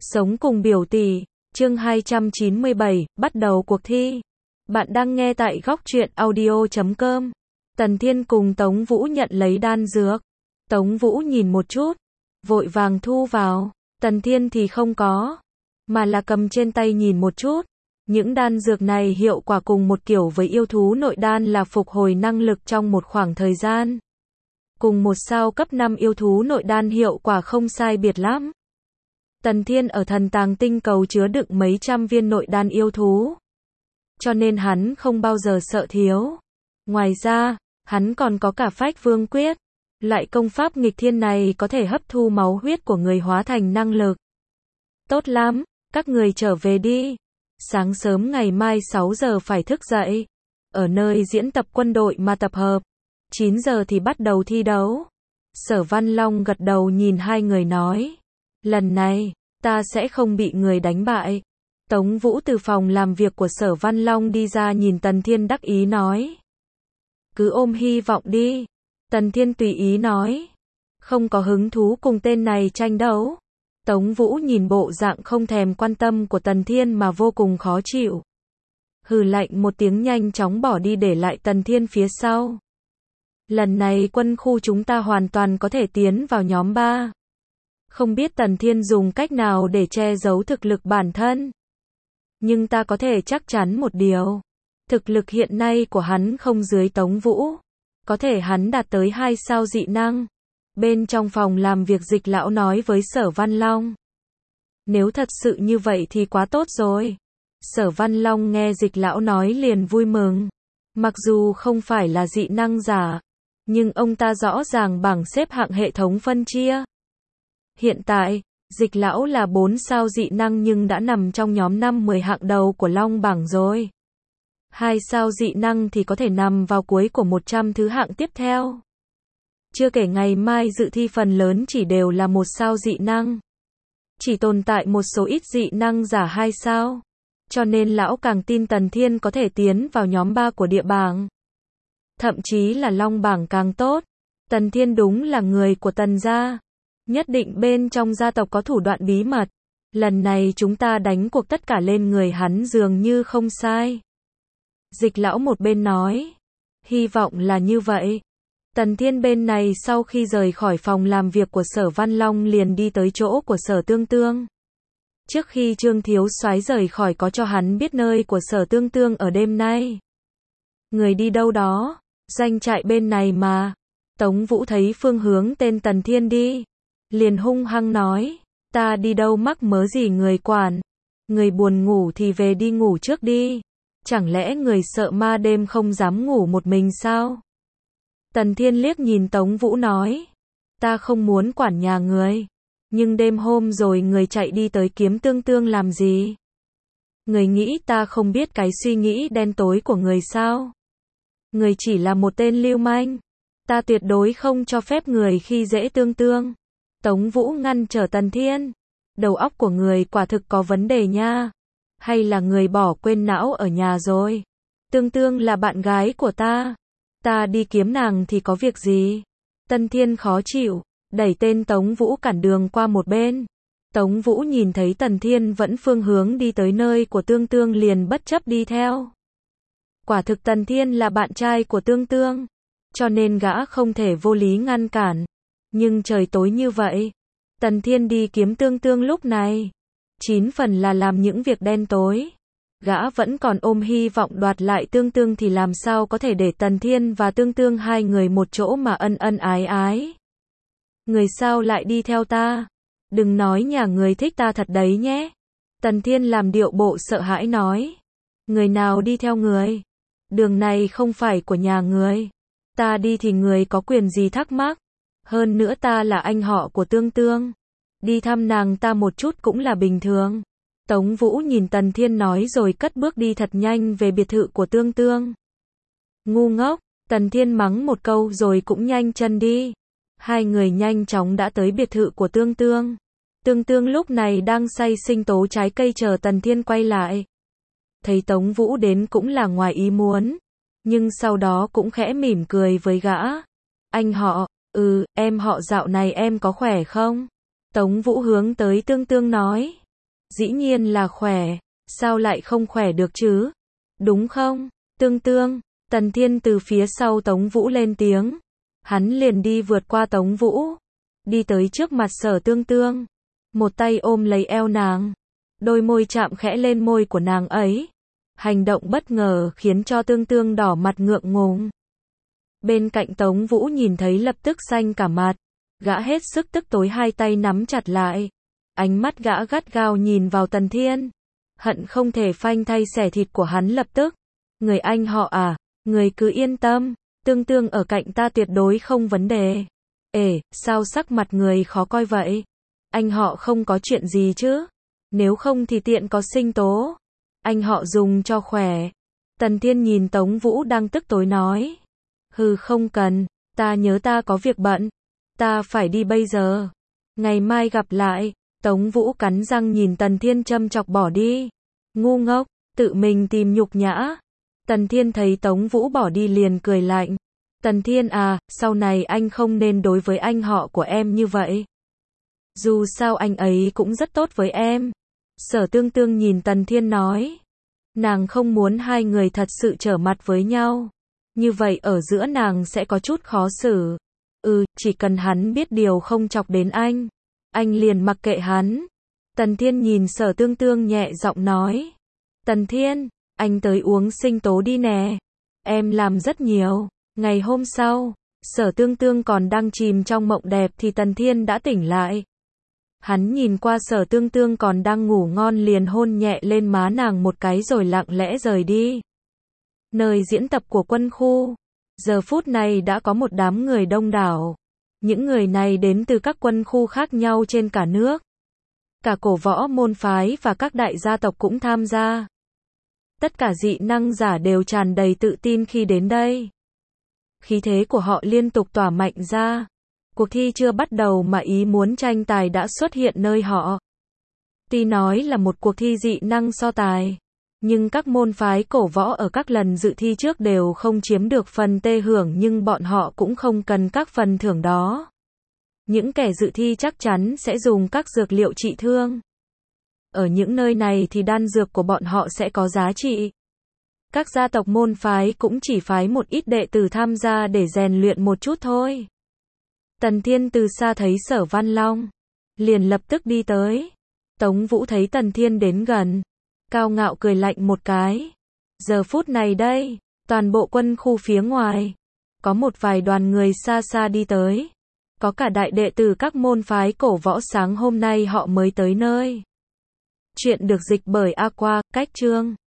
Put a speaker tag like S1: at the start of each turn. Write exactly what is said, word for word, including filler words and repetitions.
S1: Sống cùng biểu tỷ, chương hai trăm chín mươi bảy, bắt đầu cuộc thi. Bạn đang nghe tại góc truyện audio chấm com. Tần Thiên cùng Tống Vũ nhận lấy đan dược. Tống Vũ nhìn một chút, vội vàng thu vào. Tần Thiên thì không có, mà là cầm trên tay nhìn một chút. Những đan dược này hiệu quả cùng một kiểu với yêu thú nội đan là phục hồi năng lực trong một khoảng thời gian. Cùng một sao cấp năm yêu thú nội đan hiệu quả không sai biệt lắm. Tần Thiên ở thần tàng tinh cầu chứa đựng mấy trăm viên nội đan yêu thú, cho nên hắn không bao giờ sợ thiếu. Ngoài ra, hắn còn có cả Phách Vương Quyết. Loại công pháp nghịch thiên này có thể hấp thu máu huyết của người hóa thành năng lực. Tốt lắm, các người trở về đi. Sáng sớm ngày mai sáu giờ phải thức dậy. Ở nơi diễn tập quân đội mà tập hợp. chín giờ thì bắt đầu thi đấu. Sở Văn Long gật đầu nhìn hai người nói. Lần này, ta sẽ không bị người đánh bại. Tống Vũ từ phòng làm việc của Sở Văn Long đi ra nhìn Tần Thiên đắc ý nói. Cứ ôm hy vọng đi. Tần Thiên tùy ý nói. Không có hứng thú cùng tên này tranh đấu. Tống Vũ nhìn bộ dạng không thèm quan tâm của Tần Thiên mà vô cùng khó chịu. Hừ lạnh một tiếng nhanh chóng bỏ đi để lại Tần Thiên phía sau. Lần này quân khu chúng ta hoàn toàn có thể tiến vào nhóm ba. Không biết Tần Thiên dùng cách nào để che giấu thực lực bản thân. Nhưng ta có thể chắc chắn một điều. Thực lực hiện nay của hắn không dưới Tống Vũ. Có thể hắn đạt tới hai sao dị năng. Bên trong phòng làm việc Dịch lão nói với Sở Văn Long. Nếu thật sự như vậy thì quá tốt rồi. Sở Văn Long nghe Dịch lão nói liền vui mừng. Mặc dù không phải là dị năng giả, nhưng ông ta rõ ràng bảng xếp hạng hệ thống phân chia. Hiện tại, Dịch lão là bốn sao dị năng nhưng đã nằm trong nhóm năm mười hạng đầu của Long bảng rồi. hai sao dị năng thì có thể nằm vào cuối của một trăm thứ hạng tiếp theo. Chưa kể ngày mai dự thi phần lớn chỉ đều là một sao dị năng. Chỉ tồn tại một số ít dị năng giả hai sao. Cho nên lão càng tin Tần Thiên có thể tiến vào nhóm ba của địa bảng. Thậm chí là Long bảng càng tốt. Tần Thiên đúng là người của Tần gia. Nhất định bên trong gia tộc có thủ đoạn bí mật. Lần này chúng ta đánh cuộc tất cả lên người hắn dường như không sai. Dịch lão một bên nói. Hy vọng là như vậy. Tần Thiên bên này sau khi rời khỏi phòng làm việc của Sở Văn Long liền đi tới chỗ của Sở Tương Tương. Trước khi Trương Thiếu Soái rời khỏi có cho hắn biết nơi của Sở Tương Tương ở đêm nay. Người đi đâu đó? Doanh trại bên này mà. Tống Vũ thấy phương hướng tên Tần Thiên đi. Liền hung hăng nói. Ta đi đâu mắc mớ gì người quản. Người buồn ngủ thì về đi ngủ trước đi. Chẳng lẽ người sợ ma đêm không dám ngủ một mình sao? Tần Thiên liếc nhìn Tống Vũ nói. Ta không muốn quản nhà người. Nhưng đêm hôm rồi người chạy đi tới kiếm Tương Tương làm gì? Người nghĩ ta không biết cái suy nghĩ đen tối của người sao? Người chỉ là một tên lưu manh. Ta tuyệt đối không cho phép người khi dễ Tương Tương. Tống Vũ ngăn trở Tần Thiên. Đầu óc của người quả thực có vấn đề nha. Hay là người bỏ quên não ở nhà rồi? Tương Tương là bạn gái của ta. Ta đi kiếm nàng thì có việc gì? Tần Thiên khó chịu, đẩy tên Tống Vũ cản đường qua một bên. Tống Vũ nhìn thấy Tần Thiên vẫn phương hướng đi tới nơi của Tương Tương liền bất chấp đi theo. Quả thực Tần Thiên là bạn trai của Tương Tương, cho nên gã không thể vô lý ngăn cản. Nhưng trời tối như vậy, Tần Thiên đi kiếm Tương Tương lúc này, chín phần là làm những việc đen tối. Gã vẫn còn ôm hy vọng đoạt lại Tương Tương thì làm sao có thể để Tần Thiên và Tương Tương hai người một chỗ mà ân ân ái ái. Người sao lại đi theo ta? Đừng nói nhà người thích ta thật đấy nhé. Tần Thiên làm điệu bộ sợ hãi nói. Người nào đi theo người? Đường này không phải của nhà người. Ta đi thì người có quyền gì thắc mắc? Hơn nữa ta là anh họ của Tương Tương. Đi thăm nàng ta một chút cũng là bình thường. Tống Vũ nhìn Tần Thiên nói rồi cất bước đi thật nhanh về biệt thự của Tương Tương. Ngu ngốc, Tần Thiên mắng một câu rồi cũng nhanh chân đi. Hai người nhanh chóng đã tới biệt thự của Tương Tương. Tương Tương lúc này đang say sinh tố trái cây chờ Tần Thiên quay lại. Thấy Tống Vũ đến cũng là ngoài ý muốn. Nhưng sau đó cũng khẽ mỉm cười với gã. Anh họ, ừ, em họ dạo này em có khỏe không? Tống Vũ hướng tới Tương Tương nói. Dĩ nhiên là khỏe, sao lại không khỏe được chứ? Đúng không? Tương Tương, Tần Thiên từ phía sau Tống Vũ lên tiếng. Hắn liền đi vượt qua Tống Vũ, đi tới trước mặt Sở Tương Tương, một tay ôm lấy eo nàng, đôi môi chạm khẽ lên môi của nàng ấy. Hành động bất ngờ khiến cho Tương Tương đỏ mặt ngượng ngùng. Bên cạnh Tống Vũ nhìn thấy lập tức xanh cả mặt, gã hết sức tức tối hai tay nắm chặt lại. Ánh mắt gã gắt gao nhìn vào Tần Thiên, hận không thể phanh thay xẻ thịt của hắn lập tức. Người anh họ à, người cứ yên tâm, Tương Tương ở cạnh ta tuyệt đối không vấn đề. Ê, sao sắc mặt người khó coi vậy? Anh họ không có chuyện gì chứ? Nếu không thì tiện có sinh tố. Anh họ dùng cho khỏe. Tần Thiên nhìn Tống Vũ đang tức tối nói. Hừ, không cần, ta nhớ ta có việc bận. Ta phải đi bây giờ. Ngày mai gặp lại. Tống Vũ cắn răng nhìn Tần Thiên châm chọc bỏ đi. Ngu ngốc, tự mình tìm nhục nhã. Tần Thiên thấy Tống Vũ bỏ đi liền cười lạnh. Tần Thiên à, sau này anh không nên đối với anh họ của em như vậy. Dù sao anh ấy cũng rất tốt với em. Sở Tương Tương nhìn Tần Thiên nói. Nàng không muốn hai người thật sự trở mặt với nhau. Như vậy ở giữa nàng sẽ có chút khó xử. Ừ, chỉ cần hắn biết điều không chọc đến anh, anh liền mặc kệ hắn. Tần Thiên nhìn Sở Tương Tương nhẹ giọng nói. Tần Thiên, anh tới uống sinh tố đi nè. Em làm rất nhiều. Ngày hôm sau, Sở Tương Tương còn đang chìm trong mộng đẹp thì Tần Thiên đã tỉnh lại. Hắn nhìn qua Sở Tương Tương còn đang ngủ ngon liền hôn nhẹ lên má nàng một cái rồi lặng lẽ rời đi. Nơi diễn tập của quân khu, giờ phút này đã có một đám người đông đảo. Những người này đến từ các quân khu khác nhau trên cả nước. Cả cổ võ môn phái và các đại gia tộc cũng tham gia. Tất cả dị năng giả đều tràn đầy tự tin khi đến đây. Khí thế của họ liên tục tỏa mạnh ra. Cuộc thi chưa bắt đầu mà ý muốn tranh tài đã xuất hiện nơi họ. Tuy nói là một cuộc thi dị năng so tài, nhưng các môn phái cổ võ ở các lần dự thi trước đều không chiếm được phần tê hưởng, nhưng bọn họ cũng không cần các phần thưởng đó. Những kẻ dự thi chắc chắn sẽ dùng các dược liệu trị thương. Ở những nơi này thì đan dược của bọn họ sẽ có giá trị. Các gia tộc môn phái cũng chỉ phái một ít đệ tử tham gia để rèn luyện một chút thôi. Tần Thiên từ xa thấy Sở Văn Long, liền lập tức đi tới. Tống Vũ thấy Tần Thiên đến gần, cao ngạo cười lạnh một cái. Giờ phút này đây, toàn bộ quân khu phía ngoài, có một vài đoàn người xa xa đi tới. Có cả đại đệ tử các môn phái cổ võ, sáng hôm nay họ mới tới nơi. Chuyện được dịch bởi Aqua, cách chương.